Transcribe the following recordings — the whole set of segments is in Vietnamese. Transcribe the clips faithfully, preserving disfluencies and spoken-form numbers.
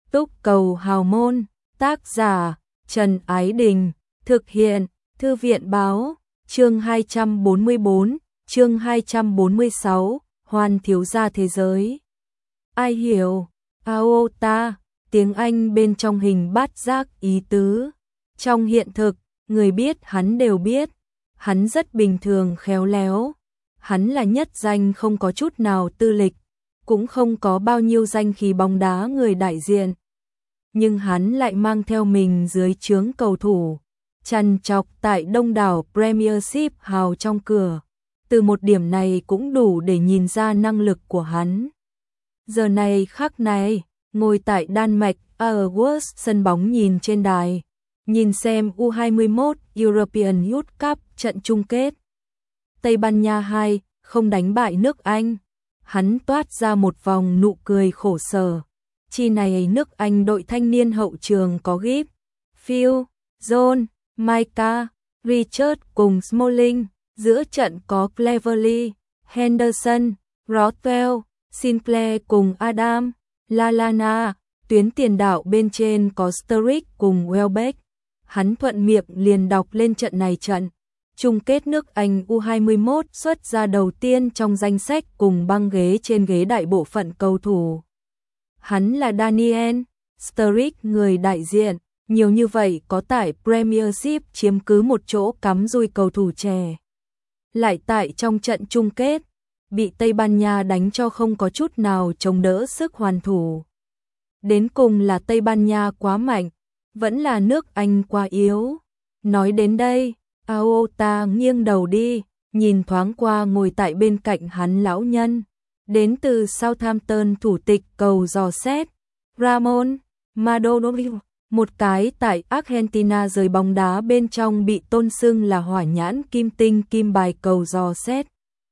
Túc cầu hào môn, tác giả Trần Ái Đình, thực hiện Thư viện Báo, chương hai trăm bốn mươi bốn, chương hai trăm bốn mươi sáu, Hoan thiếu gia thế giới. Ai hiểu? Aota, tiếng Anh bên trong hình bát giác ý tứ. Trong hiện thực, người biết hắn đều biết, hắn rất bình thường khéo léo. Hắn là nhất danh không có chút nào tư lịch, cũng không có bao nhiêu danh khí bóng đá người đại diện. Nhưng hắn lại mang theo mình dưới trướng cầu thủ, chằn chọc tại đông đảo Premiership hào trong cửa. Từ một điểm này cũng đủ để nhìn ra năng lực của hắn. Giờ này khắc này, ngồi tại Đan Mạch Aarhus sân bóng nhìn trên đài, nhìn xem U hai mươi mốt European Youth Cup trận chung kết. Tây Ban Nha hai không đánh bại nước Anh. Hắn toát ra một vòng nụ cười khổ sở. Chi này nước Anh đội thanh niên hậu trường có Gibbs, Phil, John, Micah, Richard cùng Smalling. Giữa trận có Cleverley, Henderson, Rothwell, Sinclair cùng Adam, Lallana. Tuyến tiền đạo bên trên có Sturridge cùng Welbeck. Hắn thuận miệng liền đọc lên trận này trận chung kết nước Anh U hai mươi mốt xuất ra đầu tiên trong danh sách cùng băng ghế trên ghế đại bộ phận cầu thủ. Hắn là Daniel Sturridge, người đại diện, nhiều như vậy có tại Premiership chiếm cứ một chỗ cắm rùi cầu thủ trẻ. Lại tại trong trận chung kết, bị Tây Ban Nha đánh cho không có chút nào chống đỡ sức hoàn thủ. Đến cùng là Tây Ban Nha quá mạnh, vẫn là nước Anh quá yếu. Nói đến đây, Aota nghiêng đầu đi, nhìn thoáng qua ngồi tại bên cạnh hắn lão nhân, đến từ Southampton thủ tịch cầu dò xét, Ramon Maldonado, một cái tại Argentina rời bóng đá bên trong bị tôn xưng là hỏa nhãn kim tinh kim bài cầu dò xét.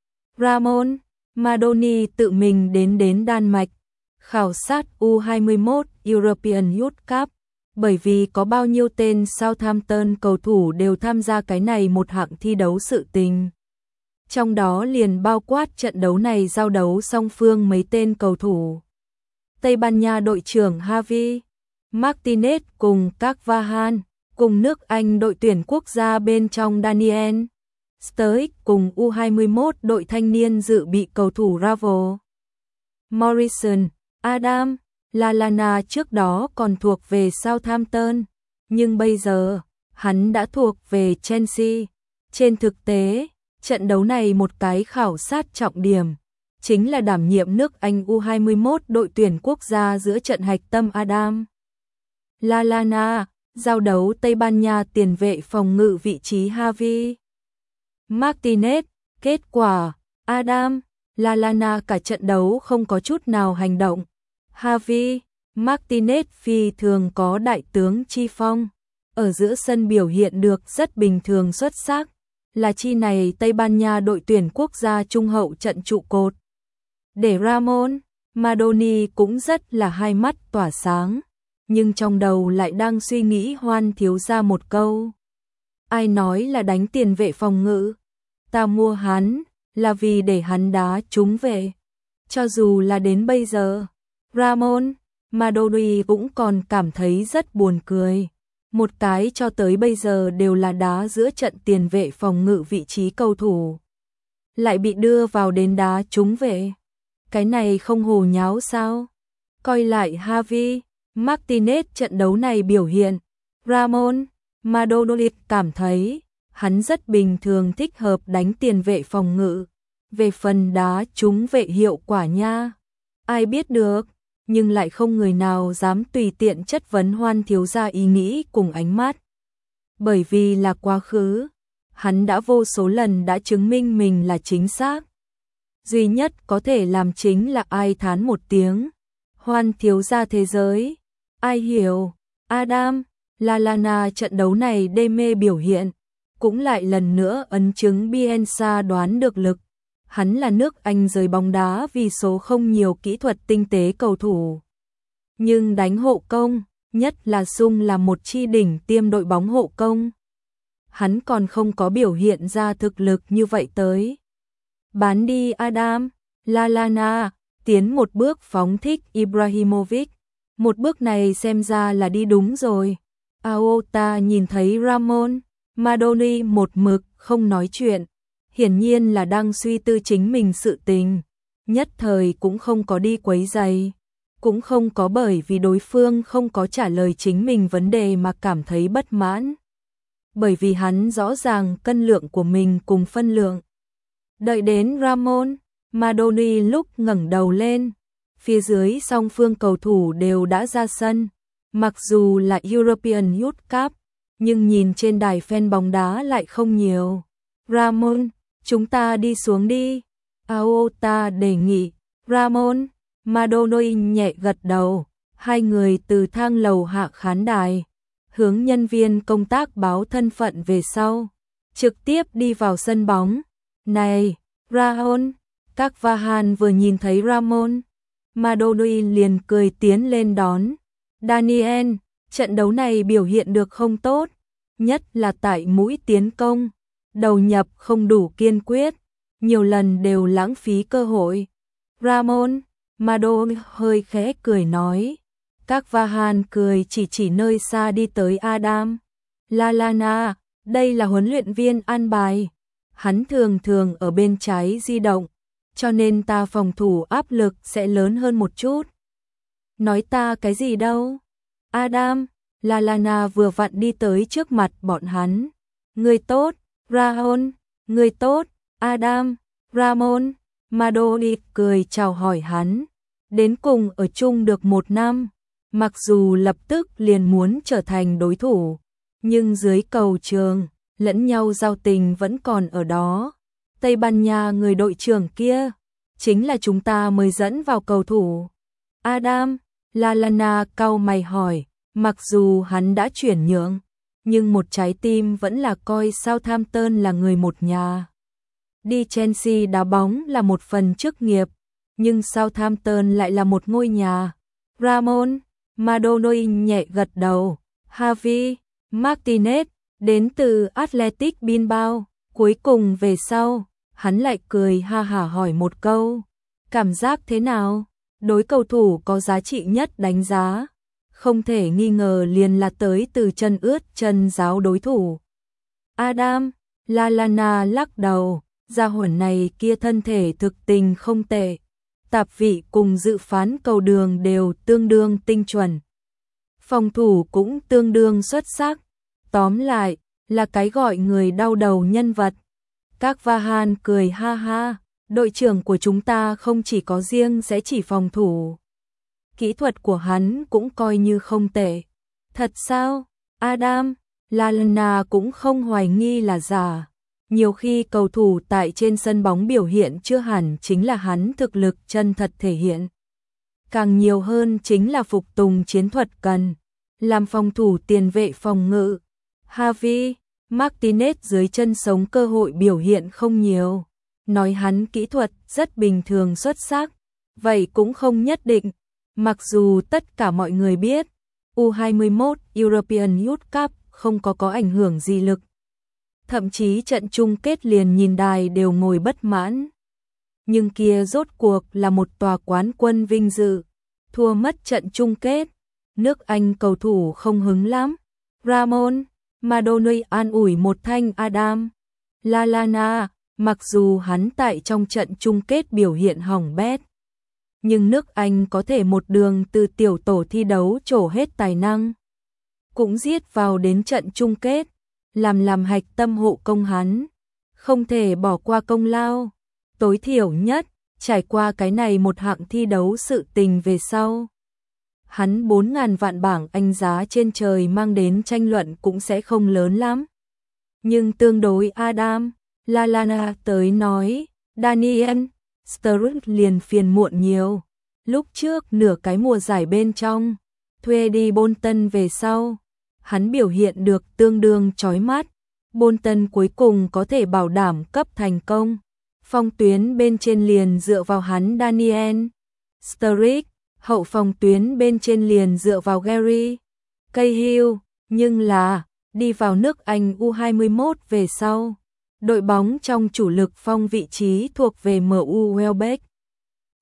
Ramon Maldonado tự mình đến đến Đan Mạch, khảo sát U hai mươi mốt European Youth Cup. Bởi vì có bao nhiêu tên Southampton cầu thủ đều tham gia cái này một hạng thi đấu sự tình. Trong đó liền bao quát trận đấu này giao đấu song phương mấy tên cầu thủ. Tây Ban Nha đội trưởng Javi Martinez cùng Carvajal, cùng nước Anh đội tuyển quốc gia bên trong Daniel Sturridge cùng U hai mươi mốt đội thanh niên dự bị cầu thủ Ravel Morrison, Adam Lallana trước đó còn thuộc về Southampton, nhưng bây giờ, hắn đã thuộc về Chelsea. Trên thực tế, trận đấu này một cái khảo sát trọng điểm, chính là đảm nhiệm nước Anh U hai mươi mốt đội tuyển quốc gia giữa trận hạch tâm Adam Lallana, giao đấu Tây Ban Nha tiền vệ phòng ngự vị trí Javi Martinez. Kết quả, Adam Lallana cả trận đấu không có chút nào hành động. Javi Martinez phi thường có đại tướng chi phong, ở giữa sân biểu hiện được rất bình thường xuất sắc, là chi này Tây Ban Nha đội tuyển quốc gia trung hậu trận trụ cột. Để Ramon Maldonado cũng rất là hai mắt tỏa sáng, nhưng trong đầu lại đang suy nghĩ Hoan thiếu gia một câu. Ai nói là đánh tiền vệ phòng ngự? Ta mua hắn là vì để hắn đá trúng về. Cho dù là đến bây giờ, Ramon Maldonado cũng còn cảm thấy rất buồn cười. Một cái cho tới bây giờ đều là đá giữa trận tiền vệ phòng ngự vị trí cầu thủ, lại bị đưa vào đến đá trúng về. Cái này không hồ nháo sao? Coi lại Javi Martinez trận đấu này biểu hiện, Ramon Maldonado cảm thấy hắn rất bình thường thích hợp đánh tiền vệ phòng ngự. Về phần đá trúng vệ hiệu quả nha, ai biết được, nhưng lại không người nào dám tùy tiện chất vấn Hoan thiếu gia ý nghĩ cùng ánh mắt. Bởi vì là quá khứ, hắn đã vô số lần đã chứng minh mình là chính xác. Duy nhất có thể làm chính là ai thán một tiếng. Hoan thiếu gia thế giới. Ai hiểu? Adam Lallana trận đấu này đê mê biểu hiện, cũng lại lần nữa ấn chứng Bielsa đoán được lực. Hắn là nước Anh rời bóng đá vì số không nhiều kỹ thuật tinh tế cầu thủ. Nhưng đánh hộ công, nhất là Sung là một chi đỉnh tiêm đội bóng hộ công. Hắn còn không có biểu hiện ra thực lực như vậy tới. Bán đi Adam Lallana, tiến một bước phóng thích Ibrahimovic. Một bước này xem ra là đi đúng rồi. Aota nhìn thấy Ramon Madoni một mực không nói chuyện, hiển nhiên là đang suy tư chính mình sự tình, nhất thời cũng không có đi quấy rầy, cũng không có bởi vì đối phương không có trả lời chính mình vấn đề mà cảm thấy bất mãn. Bởi vì hắn rõ ràng cân lượng của mình cùng phân lượng. Đợi đến Ramon Madoni lúc ngẩng đầu lên, phía dưới song phương cầu thủ đều đã ra sân. Mặc dù là European Youth Cup, nhưng nhìn trên đài fan bóng đá lại không nhiều. Ramon, chúng ta đi xuống đi. Aota đề nghị. Ramon Madoni nhẹ gật đầu. Hai người từ thang lầu hạ khán đài, hướng nhân viên công tác báo thân phận về sau, trực tiếp đi vào sân bóng. Này, Raon, các Vahan vừa nhìn thấy Ramon Madoni liền cười tiến lên đón. Daniel, trận đấu này biểu hiện được không tốt, nhất là tại mũi tiến công, đầu nhập không đủ kiên quyết, nhiều lần đều lãng phí cơ hội. Ramon Madoni hơi khẽ cười nói. Các Vahan cười chỉ chỉ nơi xa đi tới Adam Lallana, đây là huấn luyện viên an bài. Hắn thường thường ở bên trái di động, cho nên ta phòng thủ áp lực sẽ lớn hơn một chút. Nói ta cái gì đâu? Adam Lallana vừa vặn đi tới trước mặt bọn hắn. Người tốt, Raon, người tốt, Adam. Ramon Madoni cười chào hỏi hắn. Đến cùng ở chung được một năm, mặc dù lập tức liền muốn trở thành đối thủ, nhưng dưới cầu trường, lẫn nhau giao tình vẫn còn ở đó. Tây Ban Nha người đội trưởng kia, chính là chúng ta mới dẫn vào cầu thủ. Adam Lallana cau mày hỏi, mặc dù hắn đã chuyển nhượng, nhưng một trái tim vẫn là coi Southampton là người một nhà. Đi Chelsea đá bóng là một phần chức nghiệp, nhưng Southampton lại là một ngôi nhà. Ramon Madoni nhẹ gật đầu. Javi Martinez đến từ Athletic Bilbao, cuối cùng về sau, hắn lại cười ha hả hỏi một câu. Cảm giác thế nào? Đối cầu thủ có giá trị nhất đánh giá, không thể nghi ngờ liền là tới từ chân ướt chân giáo đối thủ. Adam Lallana lắc đầu, gia hỏa này kia thân thể thực tình không tệ, tạp vị cùng dự phán cầu đường đều tương đương tinh chuẩn, phòng thủ cũng tương đương xuất sắc, tóm lại là cái gọi người đau đầu nhân vật. Các Vahan cười ha ha, đội trưởng của chúng ta không chỉ có riêng sẽ chỉ phòng thủ, kỹ thuật của hắn cũng coi như không tệ. Thật sao? Adam Lallana cũng không hoài nghi là giả. Nhiều khi cầu thủ tại trên sân bóng biểu hiện chưa hẳn chính là hắn thực lực chân thật thể hiện. Càng nhiều hơn chính là phục tùng chiến thuật cần, làm phòng thủ tiền vệ phòng ngự. Javi Martinez dưới chân sống cơ hội biểu hiện không nhiều. Nói hắn kỹ thuật rất bình thường xuất sắc, vậy cũng không nhất định. Mặc dù tất cả mọi người biết, U hai mươi mốt European Youth Cup không có có ảnh hưởng gì lực. Thậm chí trận chung kết liền nhìn đài đều ngồi bất mãn. Nhưng kia rốt cuộc là một tòa quán quân vinh dự. Thua mất trận chung kết, nước Anh cầu thủ không hứng lắm. Ramon Madoni an ủi một thanh Adam Lallana, mặc dù hắn tại trong trận chung kết biểu hiện hỏng bét, nhưng nước Anh có thể một đường từ tiểu tổ thi đấu trổ hết tài năng, cũng giết vào đến trận chung kết, làm làm hạch tâm hộ công hắn, không thể bỏ qua công lao. Tối thiểu nhất, trải qua cái này một hạng thi đấu sự tình về sau, hắn bốn ngàn vạn bảng Anh giá trên trời mang đến tranh luận cũng sẽ không lớn lắm. Nhưng tương đối Adam Lallana tới nói, Daniel Sturridge liền phiền muộn nhiều. Lúc trước nửa cái mùa giải bên trong, thuê đi Bolton về sau, hắn biểu hiện được tương đương chói mắt. Bolton cuối cùng có thể bảo đảm cấp thành công. Phong tuyến bên trên liền dựa vào hắn Daniel Sturridge, hậu phòng tuyến bên trên liền dựa vào Gary Cahill, nhưng là đi vào nước Anh U hai mươi mốt về sau, đội bóng trong chủ lực phong vị trí thuộc về em u Welbeck.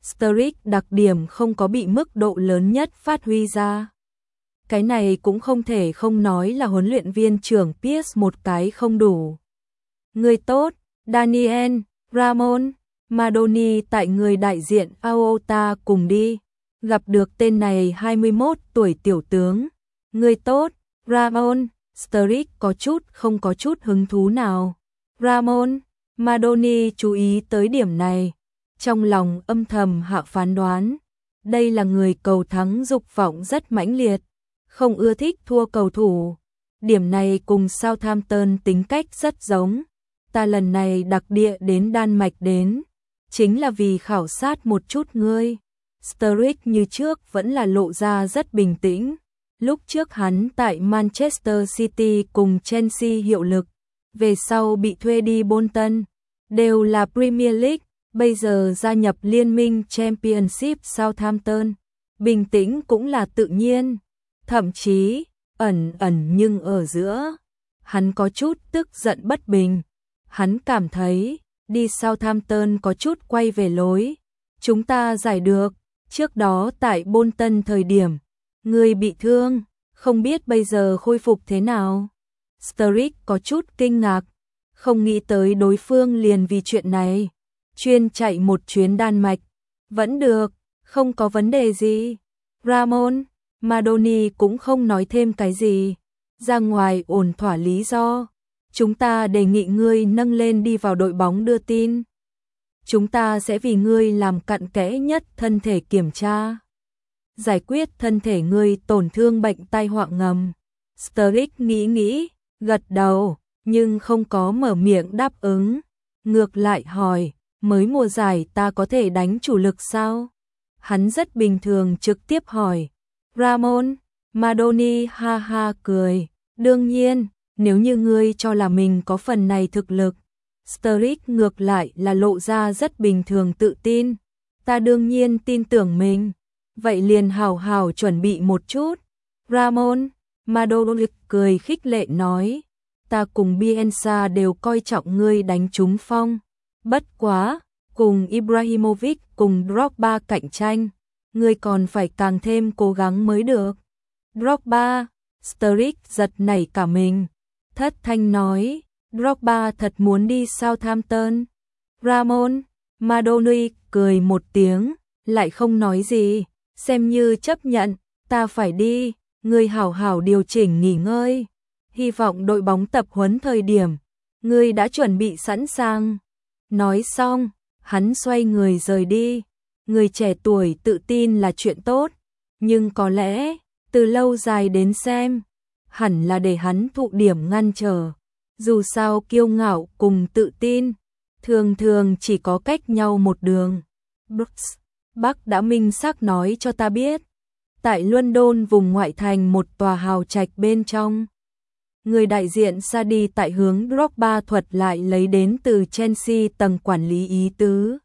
Sturridge đặc điểm không có bị mức độ lớn nhất phát huy ra. Cái này cũng không thể không nói là huấn luyện viên trưởng Pierce một cái không đủ. Người tốt, Daniel, Ramon, Madoni tại người đại diện Aota cùng đi. Gặp được tên này hai mươi mốt tuổi tiểu tướng. Người tốt, Ramon, Sturridge có chút không có chút hứng thú nào. Ramon, Madoni chú ý tới điểm này. Trong lòng âm thầm hạ phán đoán. Đây là người cầu thắng dục vọng rất mãnh liệt. Không ưa thích thua cầu thủ. Điểm này cùng Southampton tính cách rất giống. Ta lần này đặc địa đến Đan Mạch đến. Chính là vì khảo sát một chút ngươi. Sturridge như trước vẫn là lộ ra rất bình tĩnh. Lúc trước hắn tại Manchester City cùng Chelsea hiệu lực. Về sau bị thuê đi Bolton. Đều là Premier League. Bây giờ gia nhập liên minh Championship Southampton. Bình tĩnh cũng là tự nhiên. Thậm chí, ẩn ẩn nhưng ở giữa. Hắn có chút tức giận bất bình. Hắn cảm thấy, đi Southampton có chút quay về lối. Chúng ta giải được, trước đó tại Bolton thời điểm, người bị thương, không biết bây giờ khôi phục thế nào. Sturridge có chút kinh ngạc, không nghĩ tới đối phương liền vì chuyện này. Chuyên chạy một chuyến Đan Mạch, vẫn được, không có vấn đề gì. Ramon, Madoni cũng không nói thêm cái gì. Ra ngoài ổn thỏa lý do. Chúng ta đề nghị ngươi nâng lên đi vào đội bóng đưa tin. Chúng ta sẽ vì ngươi làm cặn kẽ nhất thân thể kiểm tra. Giải quyết thân thể ngươi tổn thương bệnh tai họa ngầm. Sturridge nghĩ nghĩ, gật đầu, nhưng không có mở miệng đáp ứng. Ngược lại hỏi, mới mùa giải ta có thể đánh chủ lực sao? Hắn rất bình thường trực tiếp hỏi. Ramon, Madoni ha ha cười. Đương nhiên, nếu như ngươi cho là mình có phần này thực lực. Sturridge ngược lại là lộ ra rất bình thường tự tin. Ta đương nhiên tin tưởng mình. Vậy liền hào hào chuẩn bị một chút. Ramon, Madoni cười khích lệ nói. Ta cùng Bielsa đều coi trọng ngươi đánh trúng phong. Bất quá, cùng Ibrahimovic cùng Drogba cạnh tranh. Ngươi còn phải càng thêm cố gắng mới được. Drogba, Sturridge giật nảy cả mình. Thất thanh nói, Drogba thật muốn đi Southampton. Ramon, Madoni cười một tiếng, lại không nói gì, xem như chấp nhận, ta phải đi, ngươi hảo hảo điều chỉnh nghỉ ngơi. Hy vọng đội bóng tập huấn thời điểm, ngươi đã chuẩn bị sẵn sàng. Nói xong, hắn xoay người rời đi. Người trẻ tuổi tự tin là chuyện tốt, nhưng có lẽ, từ lâu dài đến xem, hẳn là để hắn thụ điểm ngăn trở. Dù sao kiêu ngạo cùng tự tin, thường thường chỉ có cách nhau một đường. Brooks, Bác đã minh xác nói cho ta biết. Tại London vùng ngoại thành một tòa hào trạch bên trong. Người đại diện Sadi tại hướng Drogba thuật lại lấy đến từ Chelsea tầng quản lý ý tứ.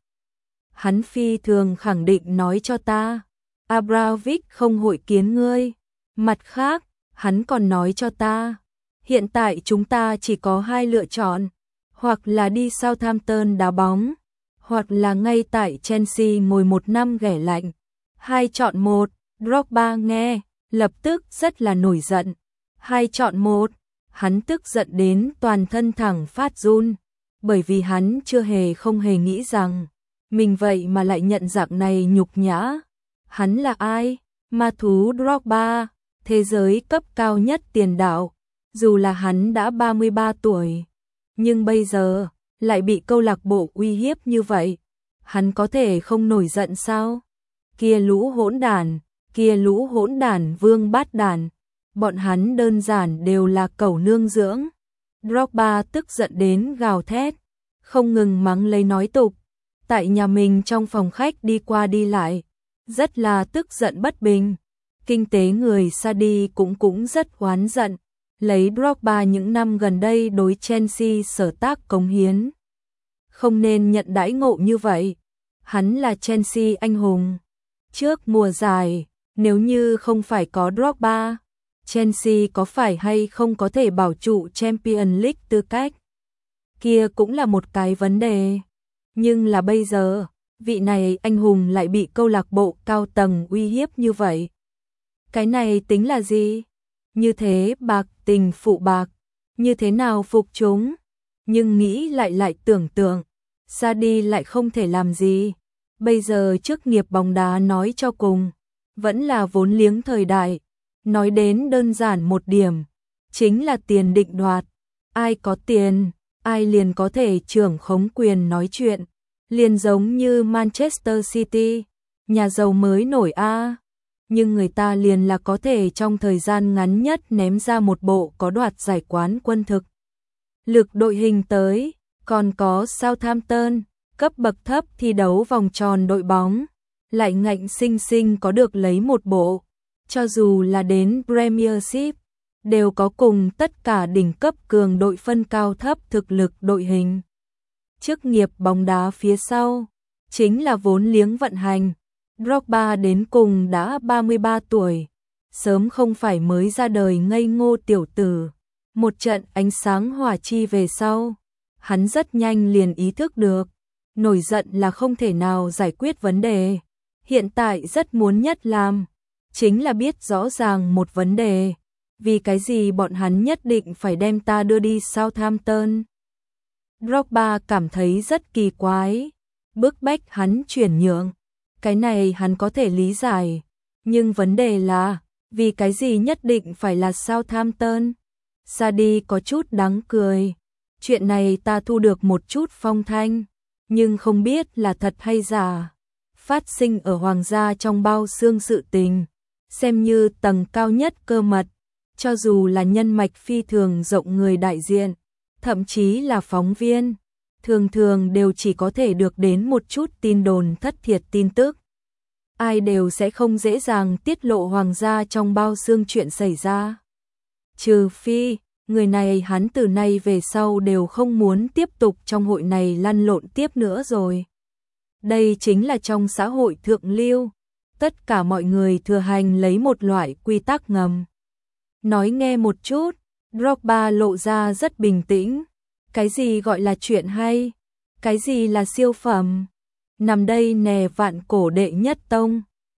Hắn phi thường khẳng định nói cho ta, Abramovich không hội kiến ngươi. Mặt khác, hắn còn nói cho ta, hiện tại chúng ta chỉ có hai lựa chọn, hoặc là đi Southampton đá bóng, hoặc là ngay tại Chelsea ngồi một năm ghẻ lạnh. Hai chọn một, Drogba nghe, lập tức rất là nổi giận. Hai chọn một, hắn tức giận đến toàn thân thẳng phát run, bởi vì hắn chưa hề không hề nghĩ rằng mình vậy mà lại nhận dạng này nhục nhã. Hắn là ai? Ma thú Drogba, thế giới cấp cao nhất tiền đạo. Dù là hắn đã ba mươi ba tuổi, nhưng bây giờ lại bị câu lạc bộ uy hiếp như vậy. Hắn có thể không nổi giận sao? Kia lũ hỗn đản, kia lũ hỗn đản vương bát đản, bọn hắn đơn giản đều là cẩu nương dưỡng. Drogba tức giận đến gào thét, không ngừng mắng lấy nói tục. Tại nhà mình trong phòng khách đi qua đi lại, rất là tức giận bất bình. Kinh tế người Sadi cũng cũng rất oán giận, lấy Drogba những năm gần đây đối Chelsea sở tác cống hiến. Không nên nhận đãi ngộ như vậy. Hắn là Chelsea anh hùng. Trước mùa giải, nếu như không phải có Drogba, Chelsea có phải hay không có thể bảo trụ Champions League tư cách? Kia cũng là một cái vấn đề. Nhưng là bây giờ, vị này anh hùng lại bị câu lạc bộ cao tầng uy hiếp như vậy. Cái này tính là gì? Như thế bạc tình phụ bạc, như thế nào phục chúng? Nhưng nghĩ lại lại tưởng tượng, ra đi lại không thể làm gì. Bây giờ chức nghiệp bóng đá nói cho cùng, vẫn là vốn liếng thời đại. Nói đến đơn giản một điểm, chính là tiền định đoạt. Ai có tiền, ai liền có thể trưởng khống quyền nói chuyện. Liền giống như Manchester City, nhà giàu mới nổi a, nhưng người ta liền là có thể trong thời gian ngắn nhất ném ra một bộ có đoạt giải quán quân thực lực đội hình tới, còn có Southampton, cấp bậc thấp thi đấu vòng tròn đội bóng, lại ngạnh sinh sinh có được lấy một bộ, cho dù là đến Premiership, đều có cùng tất cả đỉnh cấp cường đội phân cao thấp thực lực đội hình. Chức nghiệp bóng đá phía sau, chính là vốn liếng vận hành. Drogba đến cùng đã ba mươi ba tuổi, sớm không phải mới ra đời ngây ngô tiểu tử. Một trận ánh sáng hỏa chi về sau, hắn rất nhanh liền ý thức được, nổi giận là không thể nào giải quyết vấn đề. Hiện tại rất muốn nhất làm, chính là biết rõ ràng một vấn đề, vì cái gì bọn hắn nhất định phải đem ta đưa đi Southampton. Drogba cảm thấy rất kỳ quái, bức bách hắn chuyển nhượng. Cái này hắn có thể lý giải, nhưng vấn đề là, vì cái gì nhất định phải là Southampton? Sadi có chút đáng cười, chuyện này ta thu được một chút phong thanh, nhưng không biết là thật hay giả. Phát sinh ở hoàng gia trong bao xương sự tình, xem như tầng cao nhất cơ mật, cho dù là nhân mạch phi thường rộng người đại diện, thậm chí là phóng viên, thường thường đều chỉ có thể được đến một chút tin đồn thất thiệt tin tức. Ai đều sẽ không dễ dàng tiết lộ hoàng gia trong bao xương chuyện xảy ra. Trừ phi, người này hắn từ nay về sau đều không muốn tiếp tục trong hội này lăn lộn tiếp nữa rồi. Đây chính là trong xã hội thượng lưu, tất cả mọi người thừa hành lấy một loại quy tắc ngầm. Nói nghe một chút, Drogba lộ ra rất bình tĩnh. Cái gì gọi là chuyện hay? Cái gì là siêu phẩm? Nằm đây nè vạn cổ đệ nhất tông,